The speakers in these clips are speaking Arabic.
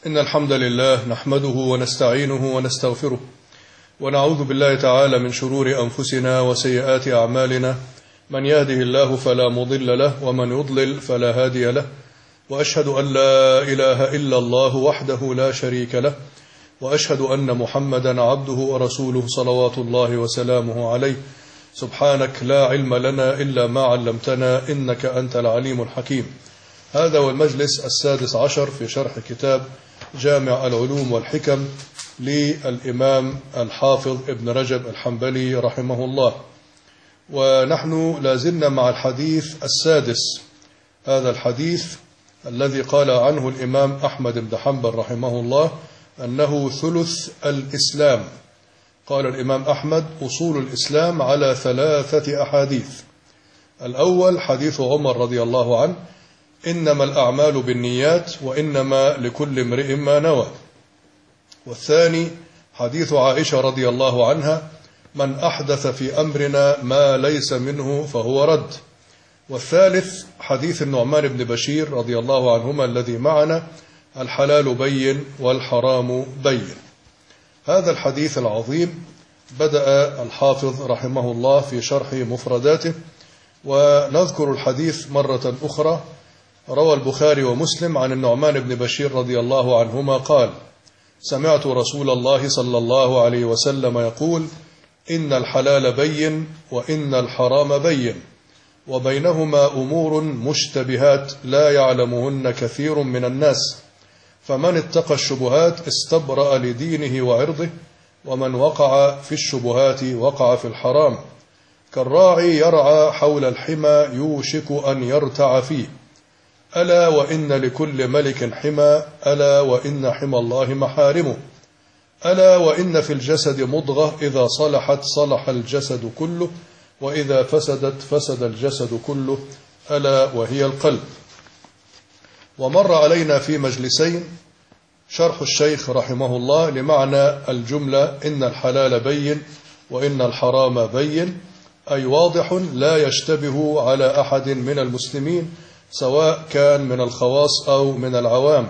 إن الحمد لله نحمده ونستعينه ونستغفره ونعوذ بالله تعالى من شرور أنفسنا وسيئات أعمالنا. من يهده الله فلا مضل له ومن يضلل فلا هادي له، وأشهد أن لا إله إلا الله وحده لا شريك له، وأشهد أن محمدا عبده ورسوله صلوات الله وسلامه عليه. سبحانك لا علم لنا إلا ما علمتنا إنك أنت العليم الحكيم. هذا هو المجلس 16 في شرح كتاب جامع العلوم والحكم للإمام الحافظ ابن رجب الحنبلي رحمه الله، ونحن لازلنا مع الحديث السادس. هذا الحديث الذي قال عنه الإمام أحمد بن حنبل رحمه الله أنه ثلث الإسلام. قال الإمام أحمد: أصول الإسلام على 3 أحاديث. الأول حديث عمر رضي الله عنه: إنما الأعمال بالنيات وإنما لكل امرئ ما نوى. والثاني حديث عائشة رضي الله عنها: من أحدث في أمرنا ما ليس منه فهو رد. والثالث حديث النعمان بن بشير رضي الله عنهما الذي معنا: الحلال بين والحرام بين. هذا الحديث العظيم بدأ الحافظ رحمه الله في شرح مفرداته، ونذكر الحديث مرة أخرى. روى البخاري ومسلم عن النعمان بن بشير رضي الله عنهما قال: سمعت رسول الله صلى الله عليه وسلم يقول: إن الحلال بين وإن الحرام بين وبينهما أمور مشتبهات لا يعلمهن كثير من الناس، فمن اتقى الشبهات استبرأ لدينه وعرضه، ومن وقع في الشبهات وقع في الحرام. كالراعي يرعى حول الحمى يوشك أن يرتع فيه، ألا وإن لكل ملك حمى، ألا وإن حمى الله محارمه، ألا وإن في الجسد مضغة إذا صلحت صلح الجسد كله، وإذا فسدت فسد الجسد كله، ألا وهي القلب. ومر علينا في مجلسين شرح الشيخ رحمه الله لمعنى الجملة: إن الحلال بين وإن الحرام بين، أي واضح لا يشتبه على أحد من المسلمين سواء كان من الخواص أو من العوام،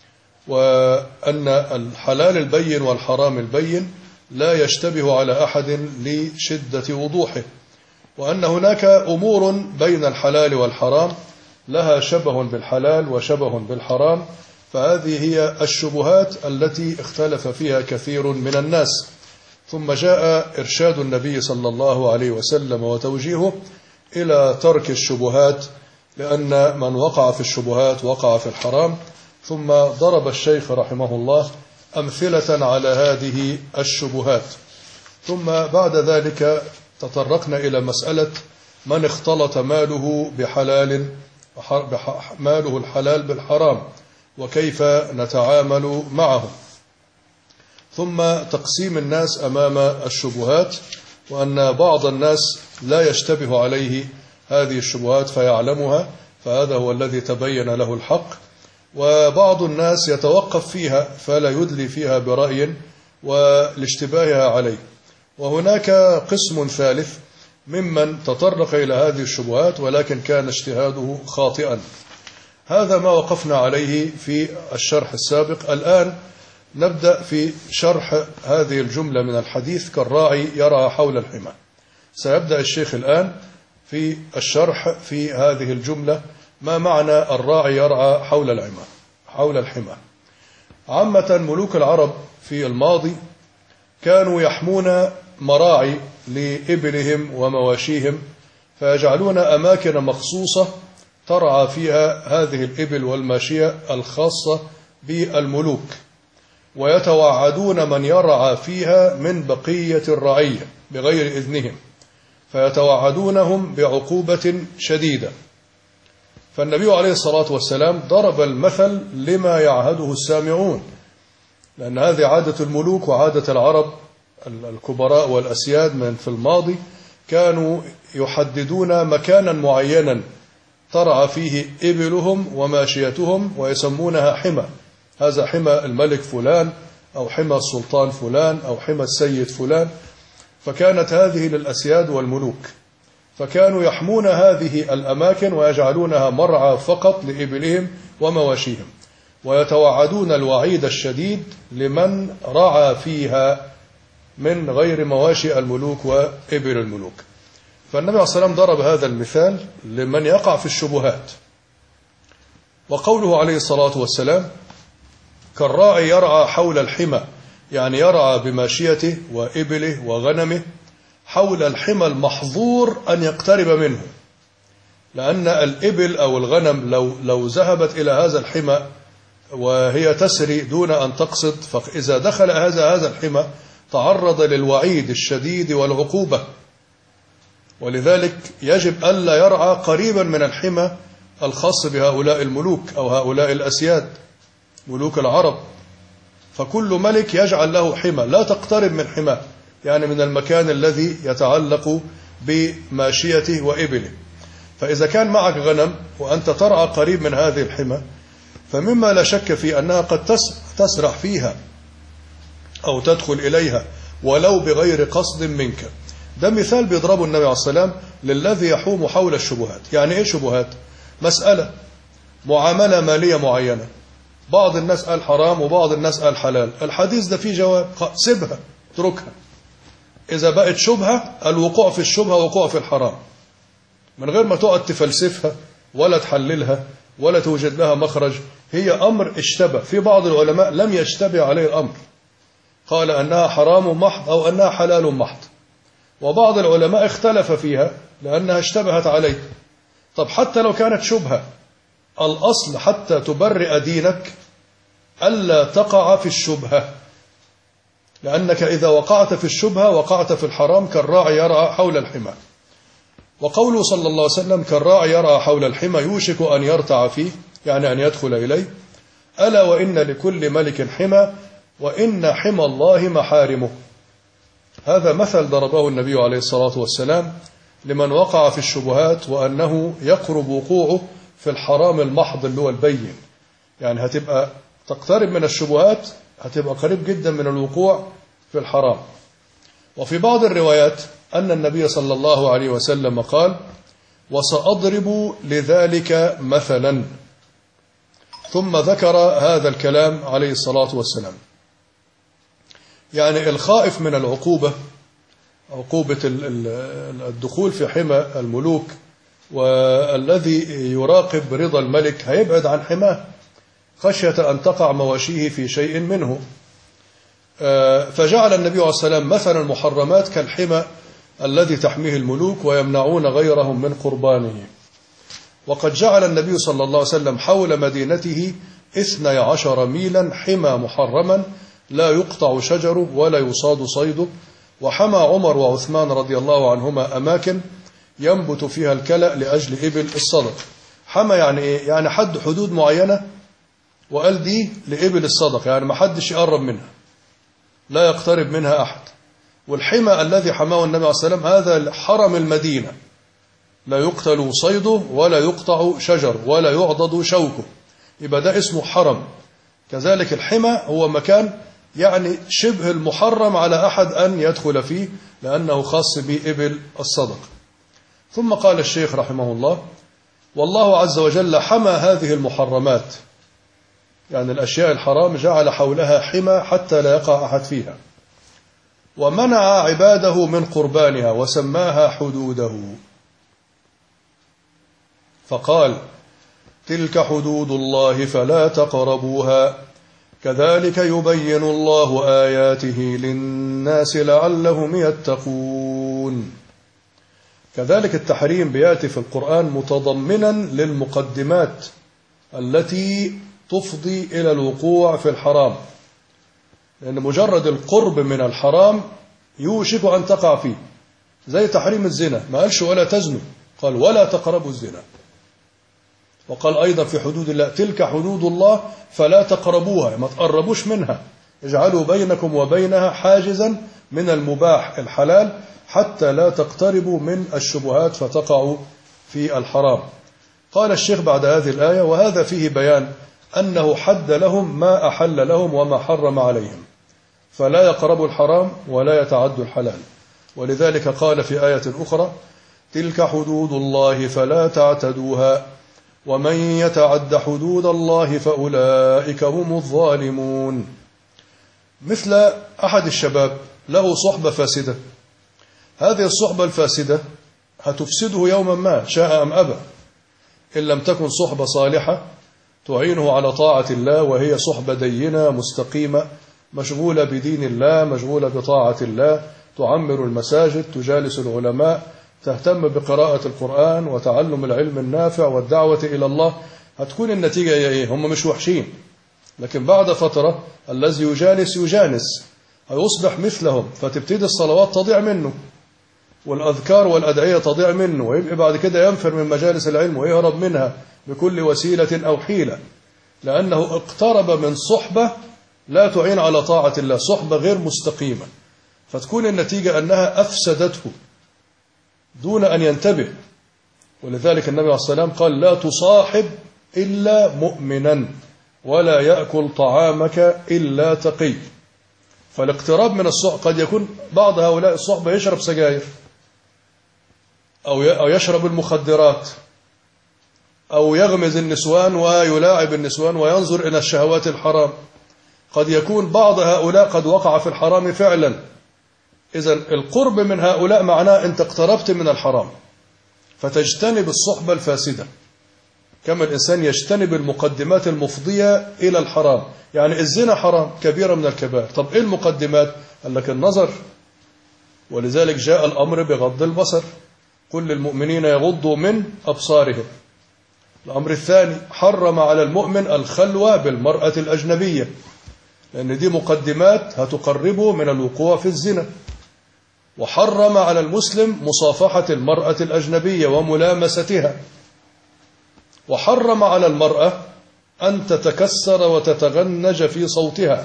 وأن الحلال البين والحرام البين لا يشتبه على أحد لشدة وضوحه، وأن هناك أمور بين الحلال والحرام لها شبه بالحلال وشبه بالحرام، فهذه هي الشبهات التي اختلف فيها كثير من الناس. ثم جاء إرشاد النبي صلى الله عليه وسلم وتوجيهه إلى ترك الشبهات، لأن من وقع في الشبهات وقع في الحرام. ثم ضرب الشيخ رحمه الله أمثلة على هذه الشبهات. ثم بعد ذلك تطرقنا إلى مسألة من اختلط ماله بحلال، ماله الحلال بالحرام، وكيف نتعامل معه. ثم تقسيم الناس أمام الشبهات، وأن بعض الناس لا يشتبه عليه هذه الشبهات فيعلمها، فهذا هو الذي تبين له الحق، وبعض الناس يتوقف فيها فلا يدلي فيها برأي والاشتباه عليه. وهناك قسم ثالث ممن تطرق إلى هذه الشبهات ولكن كان اجتهاده خاطئا. هذا ما وقفنا عليه في الشرح السابق. الآن نبدأ في شرح هذه الجملة من الحديث: كالراعي يرعى حول الحمى. سيبدأ الشيخ الآن في الشرح في هذه الجملة. ما معنى الراعي يرعى حول الحمى؟ عامة ملوك العرب في الماضي كانوا يحمون مراعي لإبلهم ومواشيهم، فيجعلون أماكن مخصوصة ترعى فيها هذه الإبل والماشية الخاصة بالملوك، ويتوعدون من يرعى فيها من بقية الرعية بغير إذنهم، فيتوعدونهم بعقوبة شديدة. فالنبي عليه الصلاة والسلام ضرب المثل لما يعهده السامعون، لأن هذه عادة الملوك وعادة العرب الكبراء والأسياد من في الماضي، كانوا يحددون مكانا معينا ترعى فيه إبلهم وماشيتهم ويسمونها حمى. هذا حمى الملك فلان، أو حمى السلطان فلان، أو حمى السيد فلان. فكانت هذه للأسياد والملوك، فكانوا يحمون هذه الأماكن ويجعلونها مرعى فقط لإبلهم ومواشيهم. ويتوعدون الوعيد الشديد لمن رعى فيها من غير مواشي الملوك وإبل الملوك. فالنبي عليه الصلاة والسلام ضرب هذا المثال لمن يقع في الشبهات. وقوله عليه الصلاة والسلام كالراعي يرعى حول الحمى، يعني يرعى بماشيته وإبله وغنمه حول الحمى المحظور أن يقترب منه، لأن الإبل أو الغنم لو ذهبت إلى هذا الحمى وهي تسري دون أن تقصد، فإذا دخل هذا الحمى تعرض للوعيد الشديد والعقوبة. ولذلك يجب ألا يرعى قريبا من الحمى الخاص بهؤلاء الملوك أو هؤلاء الأسياد ملوك العرب. فكل ملك يجعل له حمى لا تقترب من حماه، يعني من المكان الذي يتعلق بماشيته وإبله. فإذا كان معك غنم وأنت ترعى قريب من هذه الحمى، فمما لا شك في أنها قد تسرح فيها أو تدخل إليها ولو بغير قصد منك. ده مثال بيضربه النبي عليه الصلاة والسلام للذي يحوم حول الشبهات. يعني إيه شبهات؟ مسألة معاملة مالية معينة، بعض الناس قال حرام وبعض الناس قال حلال، الحديث ده فيه جواب، سيبها اتركها. إذا بقت شبهة، الوقوع في الشبهة وقوع في الحرام، من غير ما تقعد تفلسفها ولا تحللها ولا توجد لها مخرج. هي أمر اشتبه، في بعض العلماء لم يشتبه عليه الأمر، قال أنها حرام محض أو أنها حلال محض، وبعض العلماء اختلف فيها لأنها اشتبهت عليه. طب حتى لو كانت شبهة، الأصل حتى تبرئ دينك ألا تقع في الشبهة، لأنك إذا وقعت في الشبهة وقعت في الحرام كالراعي يرعى حول الحمى. وقوله صلى الله عليه وسلم كالراعي يرعى حول الحمى يوشك أن يرتع فيه، يعني أن يدخل إليه. ألا وإن لكل ملك حمى وإن حمى الله محارمه. هذا مثل ضربه النبي عليه الصلاة والسلام لمن وقع في الشبهات، وأنه يقرب وقوعه في الحرام المحض اللي هو البين. يعني هتبقى تقترب من الشبهات، هتبقى قريب جدا من الوقوع في الحرام. وفي بعض الروايات أن النبي صلى الله عليه وسلم قال وسأضرب لذلك مثلا، ثم ذكر هذا الكلام عليه الصلاة والسلام. يعني الخائف من العقوبة، عقوبة الدخول في حمى الملوك، والذي يراقب رضا الملك هيبعد عن حماه خشية أن تقع مواشيه في شيء منه. فجعل النبي عليه الصلاة والسلام مثل المحرمات كالحمى الذي تحميه الملوك ويمنعون غيرهم من قربانه. وقد جعل النبي صلى الله عليه وسلم حول مدينته 12 ميلا حمى محرما لا يقطع شجره ولا يصاد صيده. وحمى عمر وعثمان رضي الله عنهما أماكن ينبت فيها الكلأ لأجل إبل الصدق. حمى يعني إيه؟ يعني حد حدود معينة، وقال دي لإبل الصدق، يعني ما حدش يقرب منها، لا يقترب منها أحد. والحمى الذي حماه النبي عليه الصلاة والسلام هذا حرم المدينة، لا يقتل صيده ولا يقطع شجر ولا يعضد شوكه، يبقى ده اسمه حرم. كذلك الحمى هو مكان يعني شبه المحرم على أحد أن يدخل فيه، لأنه خاص بإبل الصدق. ثم قال الشيخ رحمه الله والله عز وجل حمى هذه المحرمات، يعني الأشياء الحرام جعل حولها حمى حتى لا يقع أحد فيها، ومنع عباده من قربانها وسماها حدوده، فقال تلك حدود الله فلا تقربوها كذلك يبين الله آياته للناس لعلهم يتقون. كذلك التحريم بيأتي في القرآن متضمنا للمقدمات التي تفضي إلى الوقوع في الحرام، لأن مجرد القرب من الحرام يوشك أن تقع فيه. زي تحريم الزنا، ما قالش ولا تزنوا، قال ولا تقربوا الزنا. وقال أيضا في حدود الله تلك حدود الله فلا تقربوها، ما تقربوش منها، اجعلوا بينكم وبينها حاجزا من المباح الحلال حتى لا تقتربوا من الشبهات فتقعوا في الحرام. قال الشيخ بعد هذه الآية وهذا فيه بيان أنه حد لهم ما أحل لهم وما حرم عليهم، فلا يقربوا الحرام ولا يتعدوا الحلال. ولذلك قال في آية أخرى تلك حدود الله فلا تعتدوها ومن يتعد حدود الله فأولئك هم الظالمون. مثل أحد الشباب له صحبة فاسدة، هذه الصحبة الفاسدة هتفسده يوما ما شاء أم أبى، إن لم تكن صحبة صالحة تعينه على طاعة الله، وهي صحبة دينة مستقيمة مشغولة بدين الله، مشغولة بطاعة الله، تعمر المساجد، تجالس العلماء، تهتم بقراءة القرآن وتعلم العلم النافع والدعوة إلى الله. هتكون النتيجة إيه؟ هم مش وحشين، لكن بعد فترة الذي يجانس هيصبح مثلهم، فتبتدي الصلوات تضيع منه والأذكار والأدعية تضيع منه، ويبقى بعد كده ينفر من مجالس العلم ويهرب منها بكل وسيلة أو حيلة، لأنه اقترب من صحبة لا تعين على طاعة الله، صحبة غير مستقيمة، فتكون النتيجة أنها أفسدته دون أن ينتبه. ولذلك النبي عليه الصلاة والسلام قال: لا تصاحب إلا مؤمنا ولا يأكل طعامك إلا تقي. فالاقتراب من الصحبة قد يكون بعض هؤلاء الصحبة يشرب سجاير أو يشرب المخدرات أو يغمز النسوان ويلاعب النسوان وينظر إلى الشهوات الحرام. قد يكون بعض هؤلاء قد وقع في الحرام فعلا. إذن القرب من هؤلاء معناه أنت اقتربت من الحرام، فتجتنب الصحبة الفاسدة، كما الإنسان يجتنب المقدمات المفضية إلى الحرام. يعني الزنا حرام، كبيرة من الكبائر. طب إيه المقدمات؟ قال لك النظر، ولذلك جاء الأمر بغض البصر، قل للمؤمنين يغضوا من أبصارهم. الأمر الثاني حرم على المؤمن الخلوة بالمرأة الأجنبية، لأن دي مقدمات هتقربه من الوقوع في الزنا. وحرم على المسلم مصافحة المرأة الأجنبية وملامستها. وحرم على المرأة أن تتكسر وتتغنج في صوتها،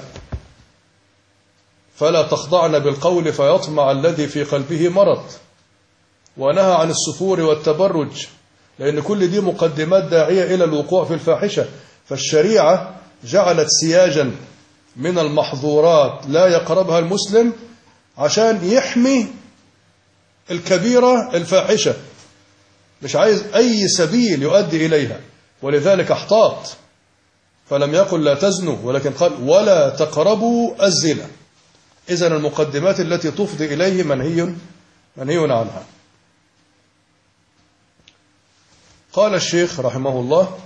فلا تخضعن بالقول فيطمع الذي في قلبه مرض. ونهى عن السفور والتبرج، لأن كل دي مقدمات داعية إلى الوقوع في الفاحشة. فالشريعة جعلت سياجا من المحظورات لا يقربها المسلم عشان يحمي الكبيرة الفاحشة، مش عايز أي سبيل يؤدي إليها. ولذلك احتاط، فلم يقل لا تزنوا، ولكن قال ولا تقربوا الزنا. إذن المقدمات التي تفضي إليه منهي عنها. قال الشيخ رحمه الله: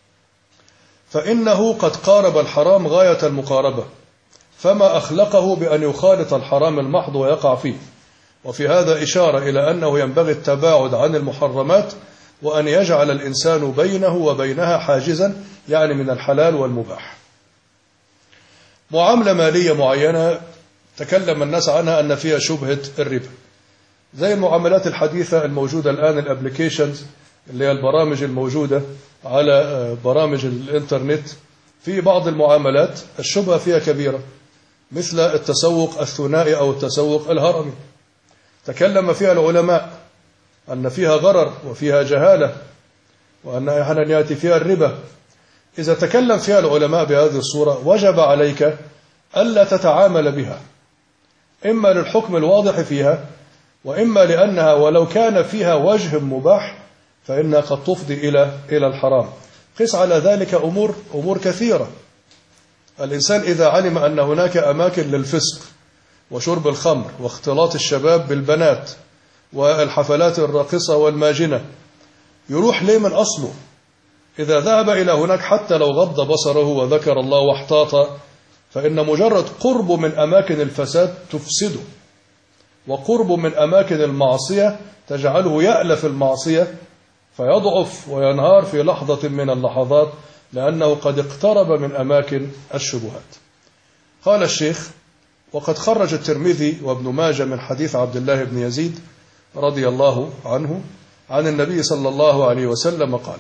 فإنه قد قارب الحرام غاية المقاربة، فما أخلقه بأن يخالط الحرام المحض ويقع فيه. وفي هذا إشارة إلى أنه ينبغي التباعد عن المحرمات، وأن يجعل الإنسان بينه وبينها حاجزا، يعني من الحلال والمباح. معاملة مالية معينة تكلم الناس عنها أن فيها شبهة الربا، زي المعاملات الحديثة الموجودة الآن، الابليكيشنز اللي هي البرامج الموجودة على برامج الإنترنت. في بعض المعاملات الشبهة فيها كبيرة، مثل التسوق الثنائي أو التسوق الهرمي. تكلم فيها العلماء أن فيها غرر وفيها جهالة، وأن أحيانا يأتي فيها الربا. إذا تكلم فيها العلماء بهذه الصورة وجب عليك ألا تتعامل بها، إما للحكم الواضح فيها، وإما لأنها ولو كان فيها وجه مباح فإنها قد تفضي إلى الحرام. قس على ذلك أمور كثيرة. الإنسان إذا علم أن هناك أماكن للفسق وشرب الخمر واختلاط الشباب بالبنات والحفلات الراقصة والماجنة، يروح ليه من أصله؟ إذا ذهب إلى هناك حتى لو غض بصره وذكر الله واحتاط، فإن مجرد قرب من أماكن الفساد تفسده، وقرب من أماكن المعصية تجعله يألف المعصية فيضعف وينهار في لحظة من اللحظات، لأنه قد اقترب من أماكن الشبهات. قال الشيخ: وقد خرج الترمذي وابن ماجه من حديث عبد الله بن يزيد رضي الله عنه عن النبي صلى الله عليه وسلم قال: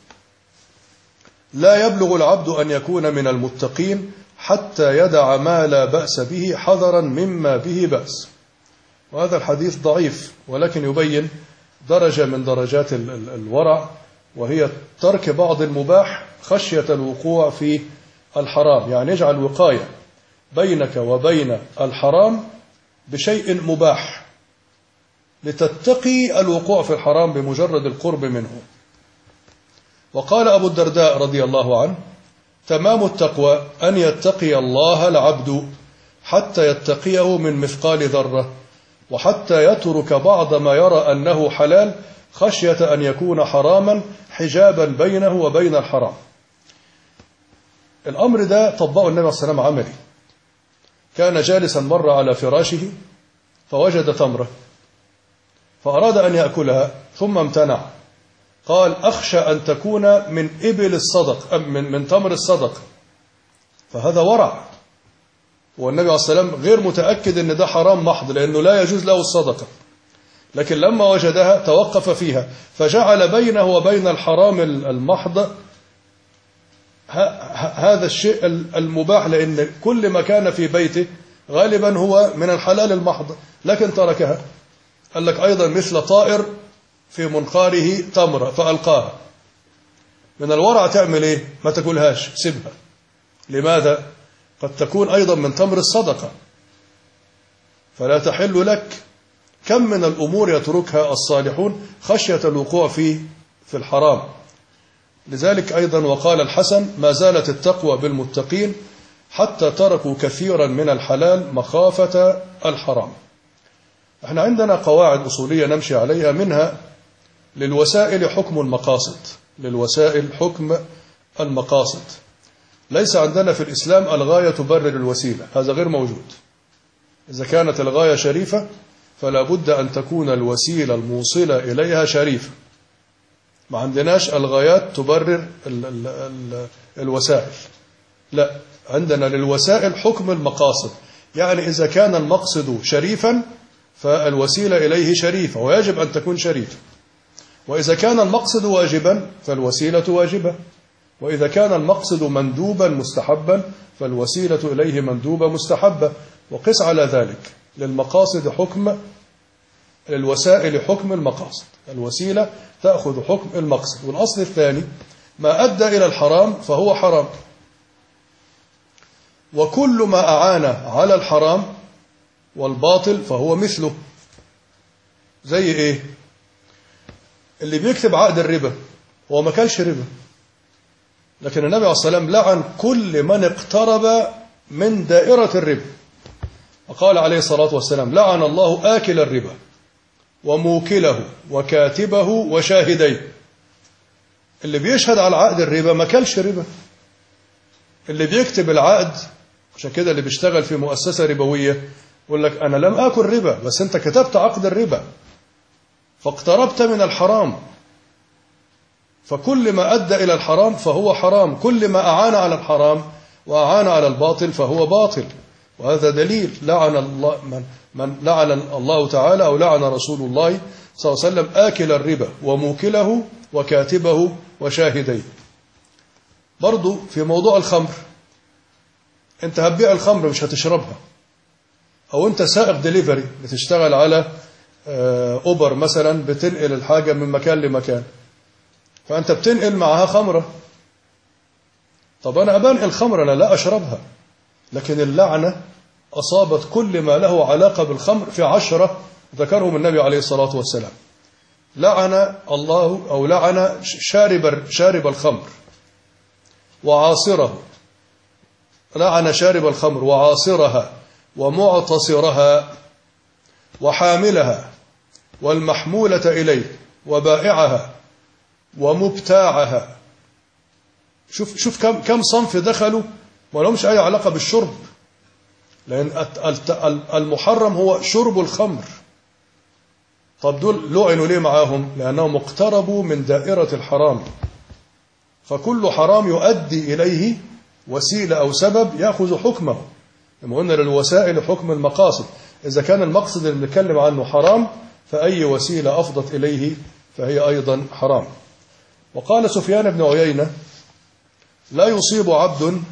لا يبلغ العبد أن يكون من المتقين حتى يدع ما لا بأس به حذرا مما به بأس. وهذا الحديث ضعيف، ولكن يبين درجة من درجات الورع، وهي ترك بعض المباح خشية الوقوع في الحرام. يعني يجعل وقاية بينك وبين الحرام بشيء مباح لتتقي الوقوع في الحرام بمجرد القرب منه. وقال أبو الدرداء رضي الله عنه: تمام التقوى أن يتقي الله العبد حتى يتقيه من مثقال ذرة، وحتى يترك بعض ما يرى أنه حلال خشية أن يكون حراما حجابا بينه وبين الحرام. الأمر ده طبقه النبي صلى الله عليه وسلم عملي. كان جالسا مر على فراشه فوجد تمرة فأراد أن يأكلها ثم امتنع. قال: أخشى أن تكون من إبل الصدق، من تمر الصدق. فهذا ورع، والنبي عليه الصلاة والسلام غير متأكد أن ده حرام محض، لأنه لا يجوز له الصدقة، لكن لما وجدها توقف فيها فجعل بينه وبين الحرام المحض هذا الشيء المباح، لأن كل ما كان في بيته غالبا هو من الحلال المحض، لكن تركها. قال لك أيضا مثل طائر في منقاره تمرة فألقاها. من الورع تعمل إيه؟ ما تاكلهاش، سيبها. لماذا؟ قد تكون أيضا من تمر الصدقة فلا تحل لك. كم من الأمور يتركها الصالحون خشية الوقوع في الحرام. لذلك أيضا وقال الحسن: ما زالت التقوى بالمتقين حتى تركوا كثيرا من الحلال مخافة الحرام. احنا عندنا قواعد أصولية نمشي عليها، منها للوسائل حكم المقاصد. للوسائل حكم المقاصد. ليس عندنا في الإسلام الغاية تبرر الوسيلة، هذا غير موجود. إذا كانت الغاية شريفة فلا بد أن تكون الوسيلة الموصلة إليها شريفة. ما عندناش الغايات تبرر الوسائل، لا، عندنا للوسائل حكم المقاصد. يعني إذا كان المقصد شريفا فالوسيلة إليه شريفة ويجب أن تكون شريفة، وإذا كان المقصد واجبا فالوسيلة واجبة، وإذا كان المقصد مندوبا مستحبا فالوسيلة إليه مندوبة مستحبة. وقس على ذلك. للمقاصد حكم، للوسائل حكم المقاصد. الوسيلة تأخذ حكم المقصد. والأصل الثاني: ما أدى إلى الحرام فهو حرام، وكل ما أعان على الحرام والباطل فهو مثله. زي إيه؟ اللي بيكتب عقد الربا هو ما كانش ربا، لكن النبي عليه الصلاة والسلام لعن كل من اقترب من دائرة الربا، وقال عليه الصلاة والسلام: لعن الله آكل الربا وموكله وكاتبه وشاهديه. اللي بيشهد على عقد الربا ما كلش ربا، اللي بيكتب العقد. عشان كده اللي بيشتغل في مؤسسة ربوية يقول لك: أنا لم آكل ربا، بس أنت كتبت عقد الربا فاقتربت من الحرام. فكل ما أدى إلى الحرام فهو حرام، كل ما أعان على الحرام وأعان على الباطل فهو باطل. وهذا دليل لعن الله من لعن الله تعالى أو لعن رسول الله صلى الله عليه وسلم آكل الربا وموكله وكاتبه وشاهديه. برضو في موضوع الخمر، أنت هتبيع الخمر مش هتشربها، أو أنت سائق ديليفري بتشتغل على أوبر مثلا، بتنقل الحاجة من مكان لمكان، فأنت بتنقل معها خمرة. طب أنا أبنقل خمرة، أنا لا أشربها، لكن اللعنة أصابت كل ما له علاقة بالخمر. في 10 ذكرهم النبي عليه الصلاة والسلام. لعن الله أو لعن شارب الخمر وعاصره، لعن شارب الخمر وعاصرها ومعتصرها وحاملها والمحمولة إليه وبائعها ومبتاعها. شوف كم صنف دخلوا ما لهمش أي علاقة بالشرب، لأن المحرم هو شرب الخمر. طب دول لعنوا ليه معاهم؟ لأنهم اقتربوا من دائرة الحرام. فكل حرام يؤدي إليه وسيلة أو سبب يأخذ حكمه. لما قلنا للوسائل حكم المقاصد، إذا كان المقصد اللي بنتكلم عنه حرام فأي وسيلة أفضت إليه فهي أيضا حرام. وقال سفيان بن عيينة: لا يصيب عبد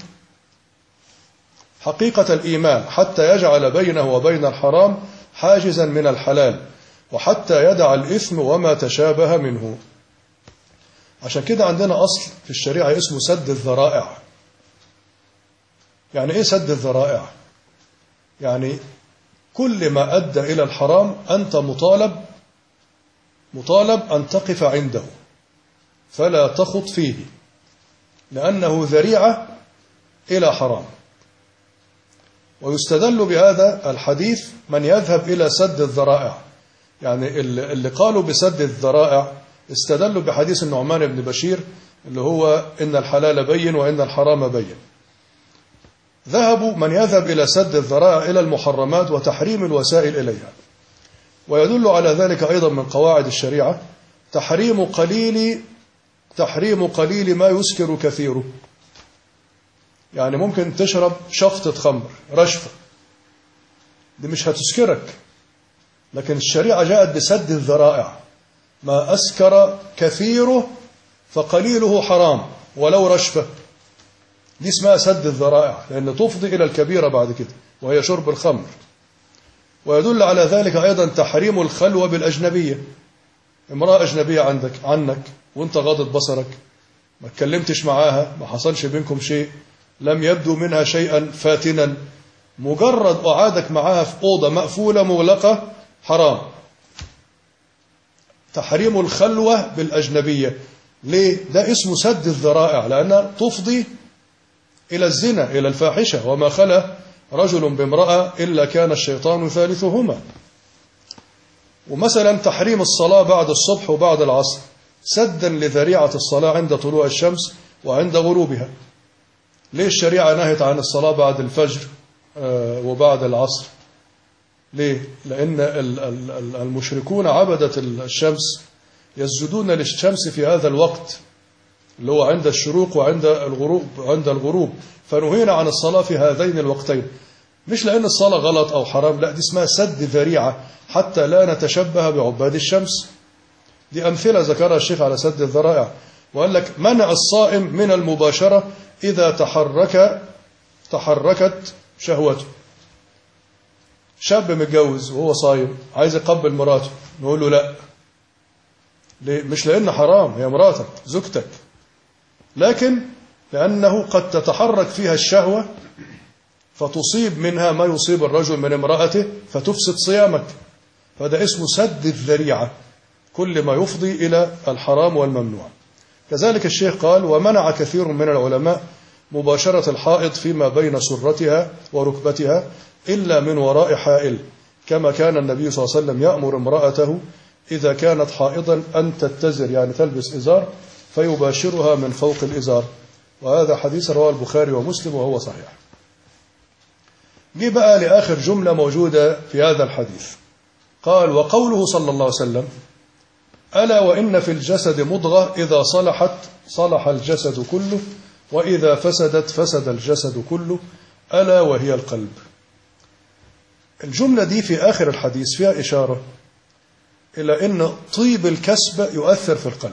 حقيقة الإيمان حتى يجعل بينه وبين الحرام حاجزا من الحلال، وحتى يدع الإثم وما تشابه منه. عشان كده عندنا أصل في الشريعة اسمه سد الذرائع. يعني إيه سد الذرائع؟ يعني كل ما أدى إلى الحرام أنت مطالب أن تقف عنده. فلا تخط فيه لأنه ذريعة إلى حرام. ويستدل بهذا الحديث من يذهب إلى سد الذرائع، يعني اللي قالوا بسد الذرائع استدلوا بحديث النعمان بن بشير اللي هو إن الحلال بين وإن الحرام بين. ذهبوا من يذهب إلى سد الذرائع إلى المحرمات وتحريم الوسائل إليها. ويدل على ذلك أيضا من قواعد الشريعة تحريم قليل ما يسكر كثيره. يعني ممكن تشرب شفطة خمر رشفة، دي مش هتسكرك، لكن الشريعة جاءت بسد الذرائع، ما أسكر كثيره فقليله حرام ولو رشفة، دي اسمها سد الذرائع، لأن تفضي إلى الكبيرة بعد كده وهي شرب الخمر. ويدل على ذلك أيضا تحريم الخلوة بالأجنبية. امرأة أجنبية عنك وانت غاضت بصرك، ما اتكلمتش معاها، ما حصلش بينكم شيء، لم يبدو منها شيئا فاتنا، مجرد قعادك معاها في أوضة مقفولة مغلقة حرام. تحريم الخلوة بالأجنبية ليه؟ ده اسمه سد الذرائع، لأنها تفضي إلى الزنا إلى الفاحشة، وما خلا رجل بامرأة إلا كان الشيطان ثالثهما. ومثلا تحريم الصلاة بعد الصبح وبعد العصر سدا لذريعة الصلاة عند طلوع الشمس وعند غروبها. ليه الشريعة نهت عن الصلاة بعد الفجر وبعد العصر؟ ليه؟ لأن المشركون عبدة الشمس يسجدون للشمس في هذا الوقت اللي هو عند الشروق وعند الغروب، فنهينا عن الصلاة في هذين الوقتين، مش لأن الصلاة غلط أو حرام، لا، دي اسمها سد ذريعة حتى لا نتشبه بعباد الشمس. دي أمثلة ذكرها الشيخ على سد الذرائع. وقال لك منع الصائم من المباشرة إذا تحركت شهوته. شاب متجوز وهو صايم عايز يقبل مراته، نقول له لا. ليه؟ مش لأن حرام، هي مراتك زوجتك، لكن لأنه قد تتحرك فيها الشهوة فتصيب منها ما يصيب الرجل من امرأته فتفسد صيامك، فده اسمه سد الذريعة، كل ما يفضي إلى الحرام والممنوع. كذلك الشيخ قال ومنع كثير من العلماء مباشرة الحائض فيما بين سرتها وركبتها إلا من وراء حائل، كما كان النبي صلى الله عليه وسلم يأمر امرأته إذا كانت حائضا أن تتزر، يعني تلبس إزار، فيباشرها من فوق الإزار. وهذا حديث رواه البخاري ومسلم وهو صحيح. جه بقى لآخر جملة موجودة في هذا الحديث، قال وقوله صلى الله عليه وسلم ألا وإن في الجسد مضغة إذا صلحت صلح الجسد كله وإذا فسدت فسد الجسد كله ألا وهي القلب. الجملة دي في آخر الحديث فيها إشارة إلى أن طيب الكسب يؤثر في القلب،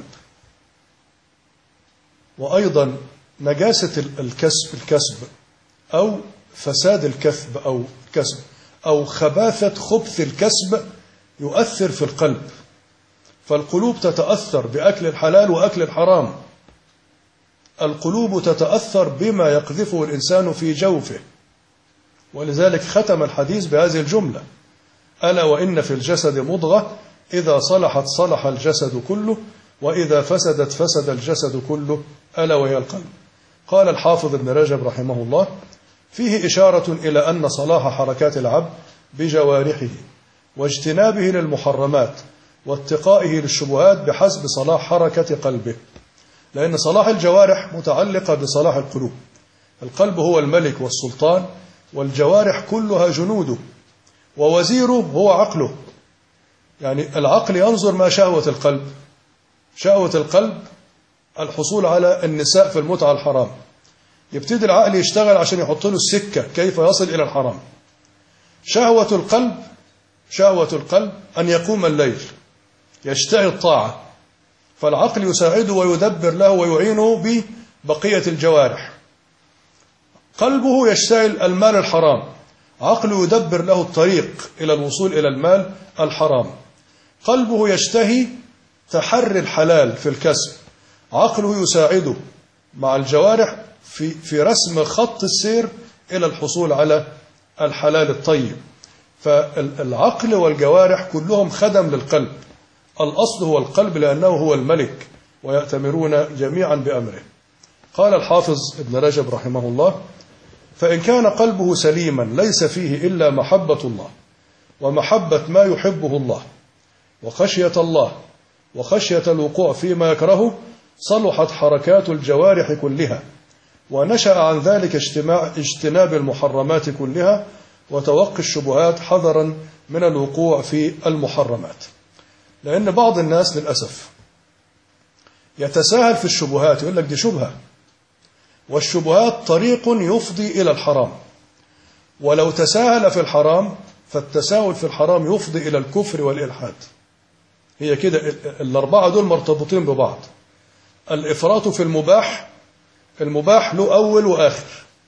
وأيضا نجاسة الكسب أو فساد الكسب أو خبث الكسب يؤثر في القلب. فالقلوب تتأثر بأكل الحلال وأكل الحرام، القلوب تتأثر بما يقذفه الإنسان في جوفه، ولذلك ختم الحديث بهذه الجملة ألا وإن في الجسد مضغة إذا صلحت صلح الجسد كله وإذا فسدت فسد الجسد كله ألا وهي القلب. قال الحافظ ابن رجب رحمه الله فيه إشارة إلى أن صلاح حركات العبد بجوارحه واجتنابه للمحرمات واتقائه للشبهات بحسب صلاح حركة قلبه، لأن صلاح الجوارح متعلقة بصلاح القلوب. القلب هو الملك والسلطان، والجوارح كلها جنوده، ووزيره هو عقله. يعني العقل ينظر ما شهوة القلب، شهوة القلب الحصول على النساء في المتعة الحرام، يبتدي العقل يشتغل عشان يحط له السكة كيف يصل إلى الحرام. شهوة القلب أن يقوم الليل، يشتهي الطاعة، فالعقل يساعده ويدبر له ويعينه ببقية الجوارح. قلبه يشتهي المال الحرام، عقله يدبر له الطريق إلى الوصول إلى المال الحرام. قلبه يشتهي تحري الحلال في الكسب، عقله يساعده مع الجوارح في رسم خط السير إلى الحصول على الحلال الطيب. فالعقل والجوارح كلهم خدم للقلب، الأصل هو القلب لأنه هو الملك ويأتمرون جميعا بأمره. قال الحافظ ابن رجب رحمه الله: فإن كان قلبه سليما ليس فيه إلا محبة الله ومحبة ما يحبه الله وخشية الله وخشية الوقوع فيما يكرهه، صلحت حركات الجوارح كلها، ونشأ عن ذلك اجتناب المحرمات كلها وتوقي الشبهات حذرا من الوقوع في المحرمات. لأن بعض الناس للأسف يتساهل في الشبهات، يقول لك دي شبهة، والشبهات طريق يفضي إلى الحرام، ولو تساهل في الحرام فالتساهل في الحرام يفضي إلى الكفر والإلحاد. هي كده الأربعة دول مرتبطين ببعض. الإفراط في المباح، المباح له أول وآخر.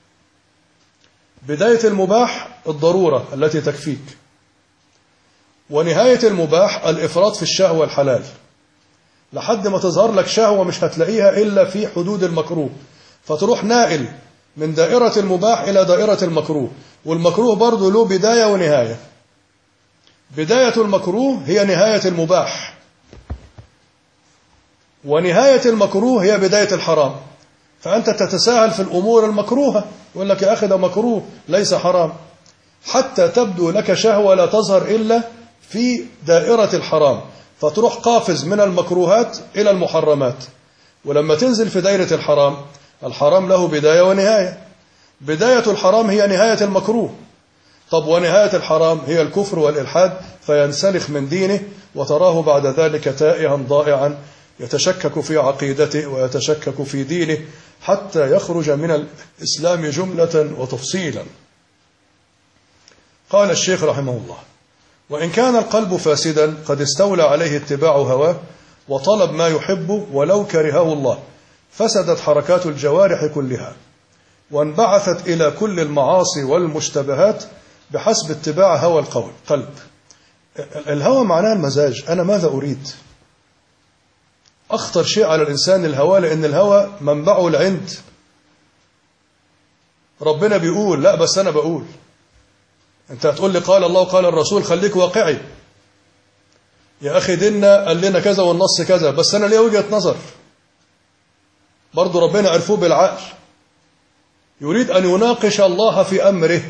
بداية المباح الضرورة التي تكفيك، ونهاية المباح الإفراط في الشهوة الحلال، لحد ما تظهر لك شهوة مش هتلاقيها إلا في حدود المكروه، فتروح نائل من دائرة المباح إلى دائرة المكروه. والمكروه برضه له بداية ونهاية. بداية المكروه هي نهاية المباح، ونهاية المكروه هي بداية الحرام. فأنت تتساهل في الأمور المكروهة، يقول لك يا أخي ده مكروه ليس حرام، حتى تبدو لك شهوة لا تظهر إلا في دائرة الحرام، فتروح قافز من المكروهات إلى المحرمات. ولما تنزل في دائرة الحرام، الحرام له بداية ونهاية. بداية الحرام هي نهاية المكروه، طب ونهاية الحرام هي الكفر والإلحاد، فينسلخ من دينه وتراه بعد ذلك تائها ضائعا يتشكك في عقيدته ويتشكك في دينه حتى يخرج من الإسلام جملة وتفصيلا. قال الشيخ رحمه الله: وإن كان القلب فاسدا قد استولى عليه اتباع هواه وطلب ما يحب ولو كرهه الله، فسدت حركات الجوارح كلها وانبعثت إلى كل المعاصي والمشتبهات بحسب اتباع هوى القلب. الهوى معناه المزاج، أنا ماذا أريد. أخطر شيء على الإنسان الهوى، لأن الهوى منبعه العند. ربنا بيقول لا بس أنا بقول. أنت هتقول لي قال الله وقال الرسول، خليك واقعي. يا أخي ديننا قال لنا كذا والنص كذا، بس أنا ليه وجهة نظر. برضو ربنا عرفوه بالعقل، يريد أن يناقش الله في أمره،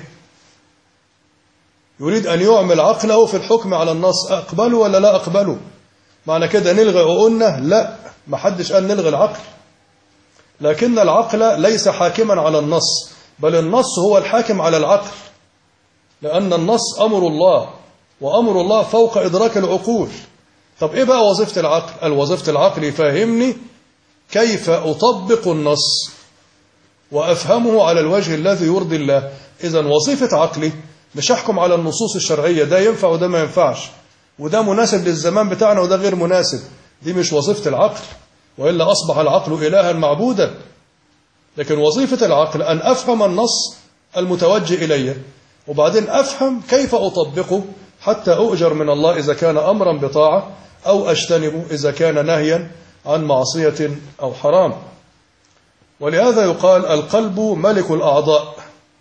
يريد أن يعمل عقله في الحكم على النص، أقبله ولا لا أقبله. معنى كده نلغي عقولنا؟ لا، ما حدش قال نلغي العقل، لكن العقل ليس حاكما على النص، بل النص هو الحاكم على العقل، لأن النص أمر الله، وأمر الله فوق إدراك العقول. طب إيه بقى وظيفة العقل؟ الوظيفة العقل يفهمني كيف أطبق النص وأفهمه على الوجه الذي يرضي الله. إذن وظيفة عقلي مش أحكم على النصوص الشرعية، ده ينفع وده ما ينفعش، وده مناسب للزمان بتاعنا وده غير مناسب. دي مش وظيفة العقل، وإلا أصبح العقل إلها معبودا. لكن وظيفة العقل أن أفهم النص المتوجه إلي، وبعدين أفهم كيف أطبقه حتى أؤجر من الله إذا كان أمرا بطاعة، أو أجتنبه إذا كان نهيا عن معصية أو حرام. ولهذا يقال القلب ملك الأعضاء.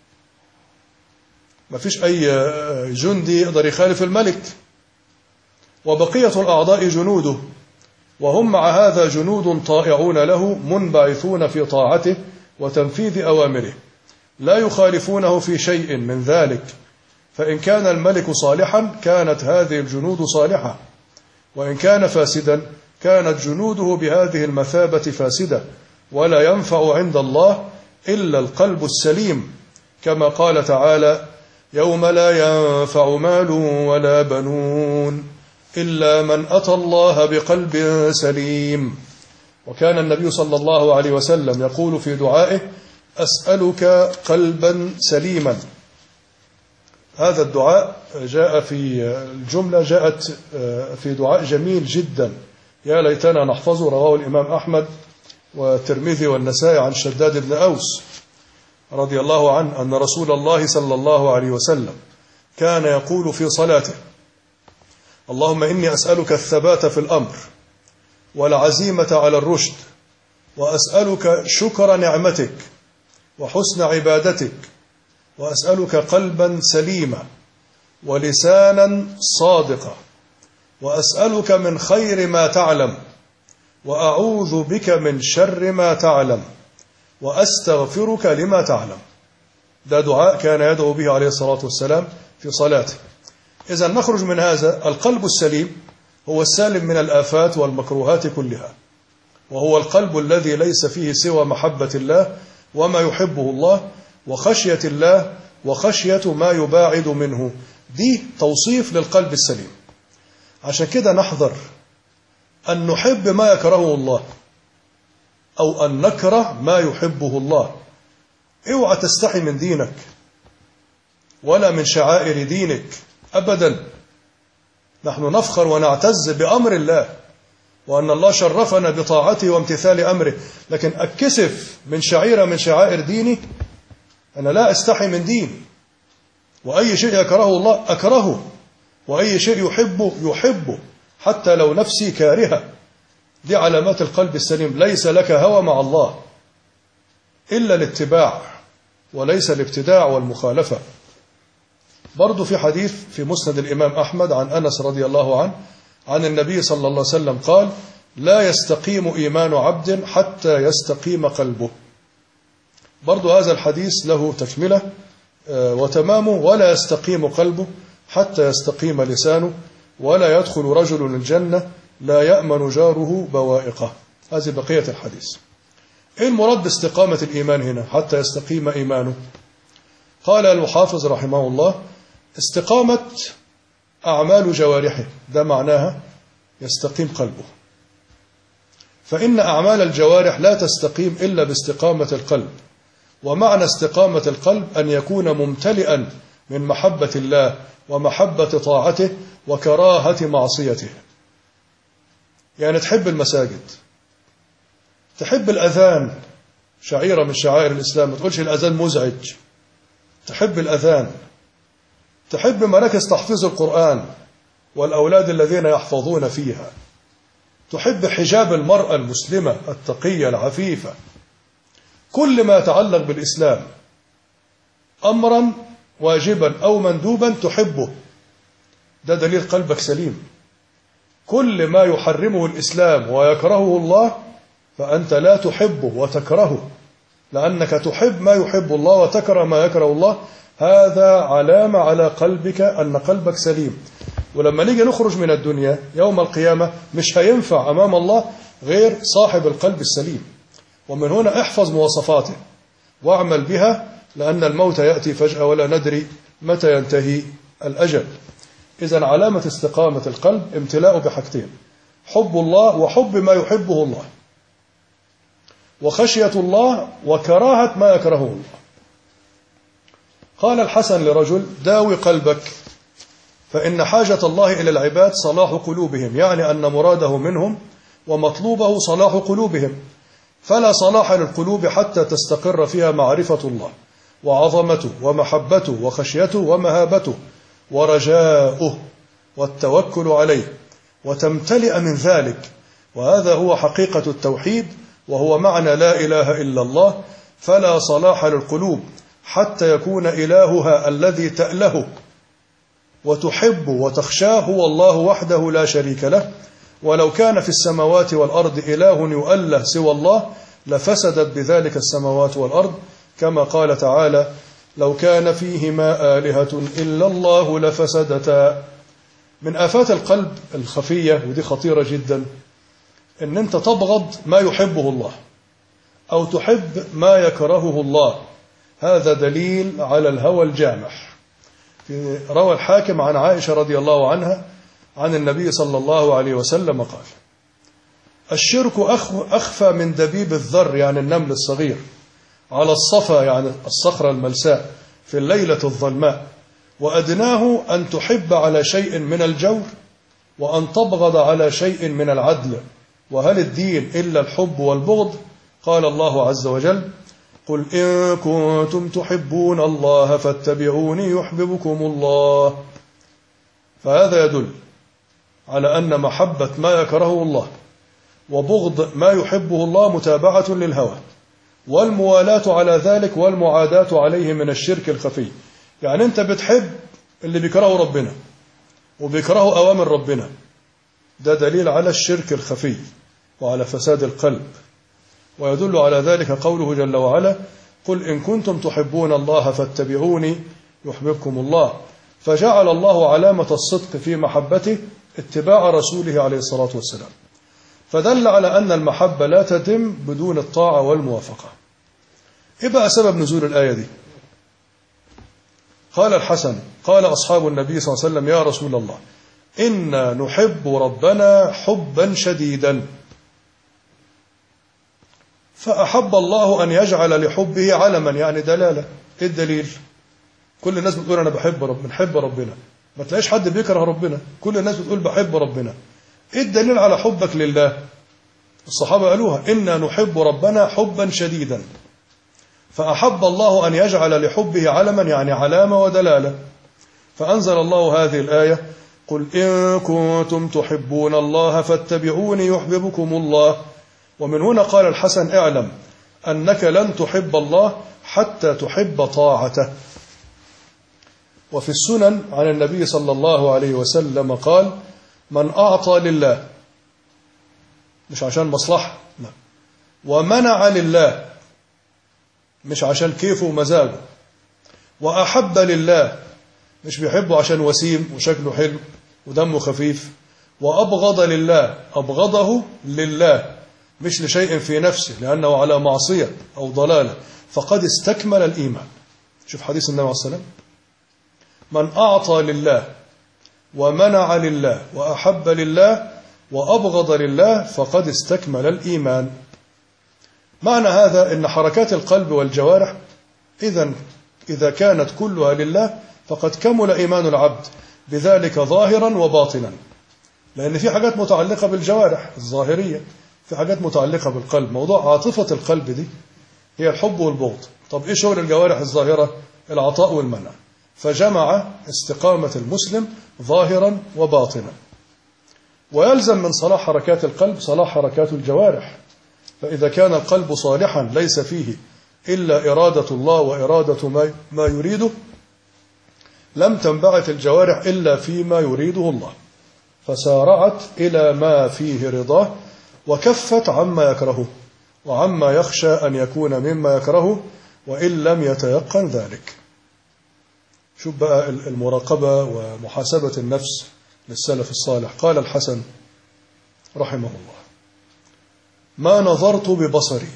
ما فيش أي جندي يقدر يخالف الملك، وبقية الأعضاء جنوده، وهم مع هذا جنود طائعون له منبعثون في طاعته وتنفيذ أوامره، لا يخالفونه في شيء من ذلك. فإن كان الملك صالحا كانت هذه الجنود صالحة، وإن كان فاسدا كانت جنوده بهذه المثابة فاسدة، ولا ينفع عند الله إلا القلب السليم، كما قال تعالى: يوم لا ينفع مال ولا بنون إلا من أتى الله بقلب سليم. وكان النبي صلى الله عليه وسلم يقول في دعائه: أسألك قلبا سليما. هذا الدعاء جاء في الجملة، جاءت في دعاء جميل جدا يا ليتنا نحفظه، رواه الإمام أحمد والترمذي والنسائي عن شداد بن أوس رضي الله عنه أن رسول الله صلى الله عليه وسلم كان يقول في صلاته: اللهم إني أسألك الثبات في الأمر والعزيمة على الرشد، وأسألك شكر نعمتك وحسن عبادتك، وأسألك قلبا سليما ولسانا صادقا، وأسألك من خير ما تعلم وأعوذ بك من شر ما تعلم وأستغفرك لما تعلم. ده دعاء كان يدعو به عليه الصلاة والسلام في صلاته. إذا نخرج من هذا القلب السليم هو السالم من الآفات والمكروهات كلها، وهو القلب الذي ليس فيه سوى محبة الله وما يحبه الله وخشية الله وخشية ما يباعد منه. دي توصيف للقلب السليم. عشان كده نحذر أن نحب ما يكرهه الله أو أن نكره ما يحبه الله. اوعى تستحي من دينك ولا من شعائر دينك أبدا. نحن نفخر ونعتز بأمر الله وأن الله شرفنا بطاعته وامتثال أمره، لكن أتكسف من شعيرة من شعائر ديني؟ أنا لا أستحي من دين. وأي شيء يكرهه الله أكرهه، وأي شيء يحبه حتى لو نفسي كارهة. دي علامات القلب السليم. ليس لك هوى مع الله إلا الاتباع وليس الابتداع والمخالفة. برضو في حديث في مسند الإمام أحمد عن أنس رضي الله عنه عن النبي صلى الله عليه وسلم قال: لا يستقيم إيمان عبد حتى يستقيم قلبه. برضو هذا الحديث له تكملة وتمامه: ولا يستقيم قلبه حتى يستقيم لسانه، ولا يدخل رجل الجنة لا يأمن جاره بوائقه. هذه بقية الحديث. إيه المراد باستقامة الإيمان هنا حتى يستقيم إيمانه؟ قال المحافظ رحمه الله: استقامة أعمال جوارحه، ده معناها يستقيم قلبه. فإن أعمال الجوارح لا تستقيم إلا باستقامة القلب. ومعنى استقامة القلب أن يكون ممتلئا من محبة الله ومحبة طاعته وكراهة معصيته. يعني تحب المساجد، تحب الأذان، شعيرة من شعائر الإسلام، ما تقولش الأذان مزعج، تحب الأذان، تحب مراكز تحفيظ القرآن والأولاد الذين يحفظون فيها، تحب حجاب المرأة المسلمة التقية العفيفة. كل ما يتعلق بالإسلام أمرا واجبا أو مندوبا تحبه، ده دليل قلبك سليم. كل ما يحرمه الإسلام ويكرهه الله فأنت لا تحبه وتكرهه، لأنك تحب ما يحب الله وتكره ما يكره الله. هذا علامة على قلبك أن قلبك سليم. ولما نيجي نخرج من الدنيا يوم القيامة مش هينفع أمام الله غير صاحب القلب السليم. ومن هنا احفظ مواصفاته واعمل بها، لأن الموت يأتي فجأة ولا ندري متى ينتهي الأجل. إذن علامة استقامة القلب امتلاء بحاجتين: حب الله وحب ما يحبه الله، وخشية الله وكراهة ما يكرهه الله. قال الحسن لرجل: داوي قلبك، فإن حاجة الله إلى العباد صلاح قلوبهم، يعني أن مراده منهم ومطلوبه صلاح قلوبهم. فلا صلاح للقلوب حتى تستقر فيها معرفة الله وعظمته ومحبته وخشيته ومهابته ورجاؤه والتوكل عليه، وتمتلئ من ذلك. وهذا هو حقيقة التوحيد، وهو معنى لا إله إلا الله. فلا صلاح للقلوب حتى يكون إلهها الذي تأله وتحب وتخشاه هو الله وحده لا شريك له. ولو كان في السماوات والأرض إله يؤله سوى الله لفسدت بذلك السماوات والأرض، كما قال تعالى: لو كان فيهما آلهة إلا الله لفسدتا. من آفات القلب الخفية، ودي خطيرة جدا، إن أنت تبغض ما يحبه الله أو تحب ما يكرهه الله. هذا دليل على الهوى الجامح. روى الحاكم عن عائشة رضي الله عنها عن النبي صلى الله عليه وسلم قال: الشرك أخفى من دبيب الذر، يعني النمل الصغير، على الصفا، يعني الصخرة الملساء، في الليلة الظلماء، وأدناه أن تحب على شيء من الجور وأن تبغض على شيء من العدل. وهل الدين إلا الحب والبغض؟ قال الله عز وجل: قل إن كنتم تحبون الله فاتبعوني يحببكم الله. فهذا يدل على أن محبة ما يكرهه الله وبغض ما يحبه الله متابعة للهوى، والموالاة على ذلك والمعاداة عليه من الشرك الخفي. يعني أنت بتحب اللي بيكرهه ربنا وبيكرهه أوامر ربنا، ده دليل على الشرك الخفي. وعلى فساد القلب. ويدل على ذلك قوله جل وعلا: قل إن كنتم تحبون الله فاتبعوني يحببكم الله. فجعل الله علامة الصدق في محبته اتباع رسوله عليه الصلاة والسلام، فدل على أن المحبة لا تتم بدون الطاعة والموافقة. إيه بقى سبب نزول الآية دي؟ قال الحسن: قال أصحاب النبي صلى الله عليه وسلم: يا رسول الله، إنا نحب ربنا حبا شديدا، فأحب الله أن يجعل لحبه علما، يعني دلالة. إيه الدليل؟ كل الناس بتقول أنا بنحب ربنا، ما تلاقيش حد بيكره ربنا، كل الناس بتقول بحب ربنا. إيه الدليل على حبك لله؟ الصحابة قالوها: إنا نحب ربنا حبا شديدا، فأحب الله أن يجعل لحبه علما، يعني علامة ودلالة. فأنزل الله هذه الآية: قل إن كنتم تحبون الله فاتبعوني يحببكم الله. ومن هنا قال الحسن: اعلم أنك لن تحب الله حتى تحب طاعته. وفي السنن عن النبي صلى الله عليه وسلم قال: من أعطى لله، مش عشان مصلحة، لا، ومنع لله، مش عشان كيفه ومزاجه، وأحب لله، مش بيحبه عشان وسيم وشكله حلو ودمه خفيف، وأبغض لله، أبغضه لله، مش لشيء في نفسه لأنه على معصية أو ضلالة، فقد استكمل الإيمان. شوف حديث النبي عليه الصلاة والسلام: من أعطى لله ومنع لله وأحب لله وأبغض لله فقد استكمل الإيمان. معنى هذا أن حركات القلب والجوارح إذا كانت كلها لله فقد كمل إيمان العبد بذلك ظاهرا وباطنا، لأن في حاجات متعلقة بالجوارح الظاهرية، في حاجات متعلقة بالقلب. موضوع عاطفة القلب دي هي الحب والبغض. طب إيه شغل الجوارح الظاهرة؟ العطاء والمنع. فجمع استقامة المسلم ظاهرا وباطنا. ويلزم من صلاح حركات القلب صلاح حركات الجوارح، فإذا كان القلب صالحا ليس فيه إلا إرادة الله وإرادة ما يريده، لم تنبعث الجوارح إلا فيما يريده الله، فسارعت إلى ما فيه رضاه، وكفت عما يكرهه وعما يخشى أن يكون مما يكرهه وإن لم يتيقن ذلك. شوف بقى المراقبة ومحاسبة النفس للسلف الصالح. قال الحسن رحمه الله: ما نظرت ببصري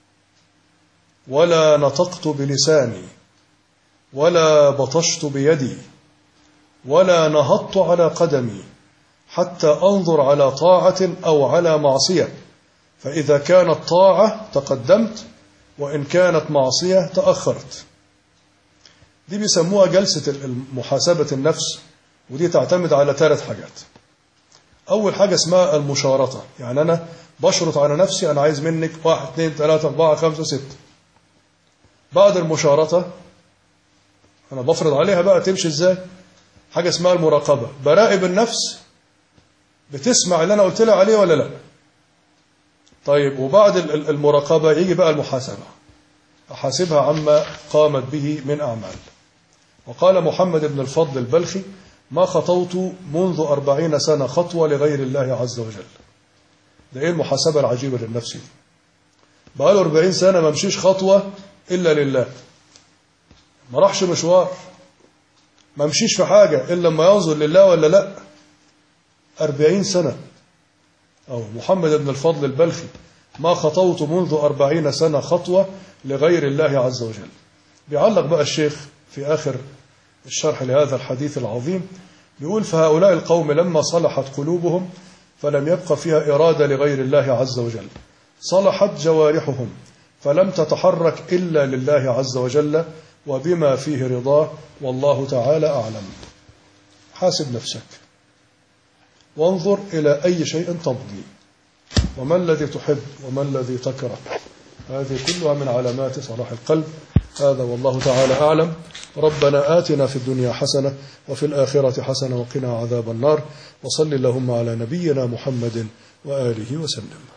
ولا نطقت بلساني ولا بطشت بيدي ولا نهضت على قدمي حتى أنظر على طاعة أو على معصية، فإذا كانت طاعة تقدمت وإن كانت معصية تأخرت. دي بيسموها جلسة محاسبة النفس، ودي تعتمد على 3 حاجات. أول حاجة اسمها المشارطة، يعني أنا بشرط على نفسي أنا عايز منك 1 2 3 4 5 6. بعد المشارطة أنا بفرض عليها بقى تمشي إزاي. حاجة اسمها المراقبة، براقب النفس بتسمع اللي أنا قلت لها عليه ولا لا. طيب، وبعد المراقبة يجي بقى المحاسبة، أحاسبها عما قامت به من أعمال. وقال محمد بن الفضل البلخي: ما خطوت منذ 40 سنة خطوة لغير الله عز وجل. ده إيه المحاسبة العجيبة للنفس دي؟ بقاله 40 سنة ما مشيش خطوة إلا لله، ما راحش مشوار، ما مشيش في حاجة إلا لما ينظر لله ولا لا. 40 سنة. أو محمد بن الفضل البلخي: ما خطوت منذ 40 سنة خطوة لغير الله عز وجل. بيعلق بقى الشيخ في آخر الشرح لهذا الحديث العظيم، بيقول: فهؤلاء القوم لما صلحت قلوبهم فلم يبق فيها إرادة لغير الله عز وجل، صلحت جوارحهم فلم تتحرك إلا لله عز وجل وبما فيه رضاه، والله تعالى أعلم. حاسب نفسك وانظر إلى أي شيء تمضي، وما الذي تحب وما الذي تكره. هذه كلها من علامات صلاح القلب. هذا والله تعالى أعلم. ربنا آتنا في الدنيا حسنة وفي الآخرة حسنة وقنا عذاب النار. وصل اللهم على نبينا محمد وآله وسلم.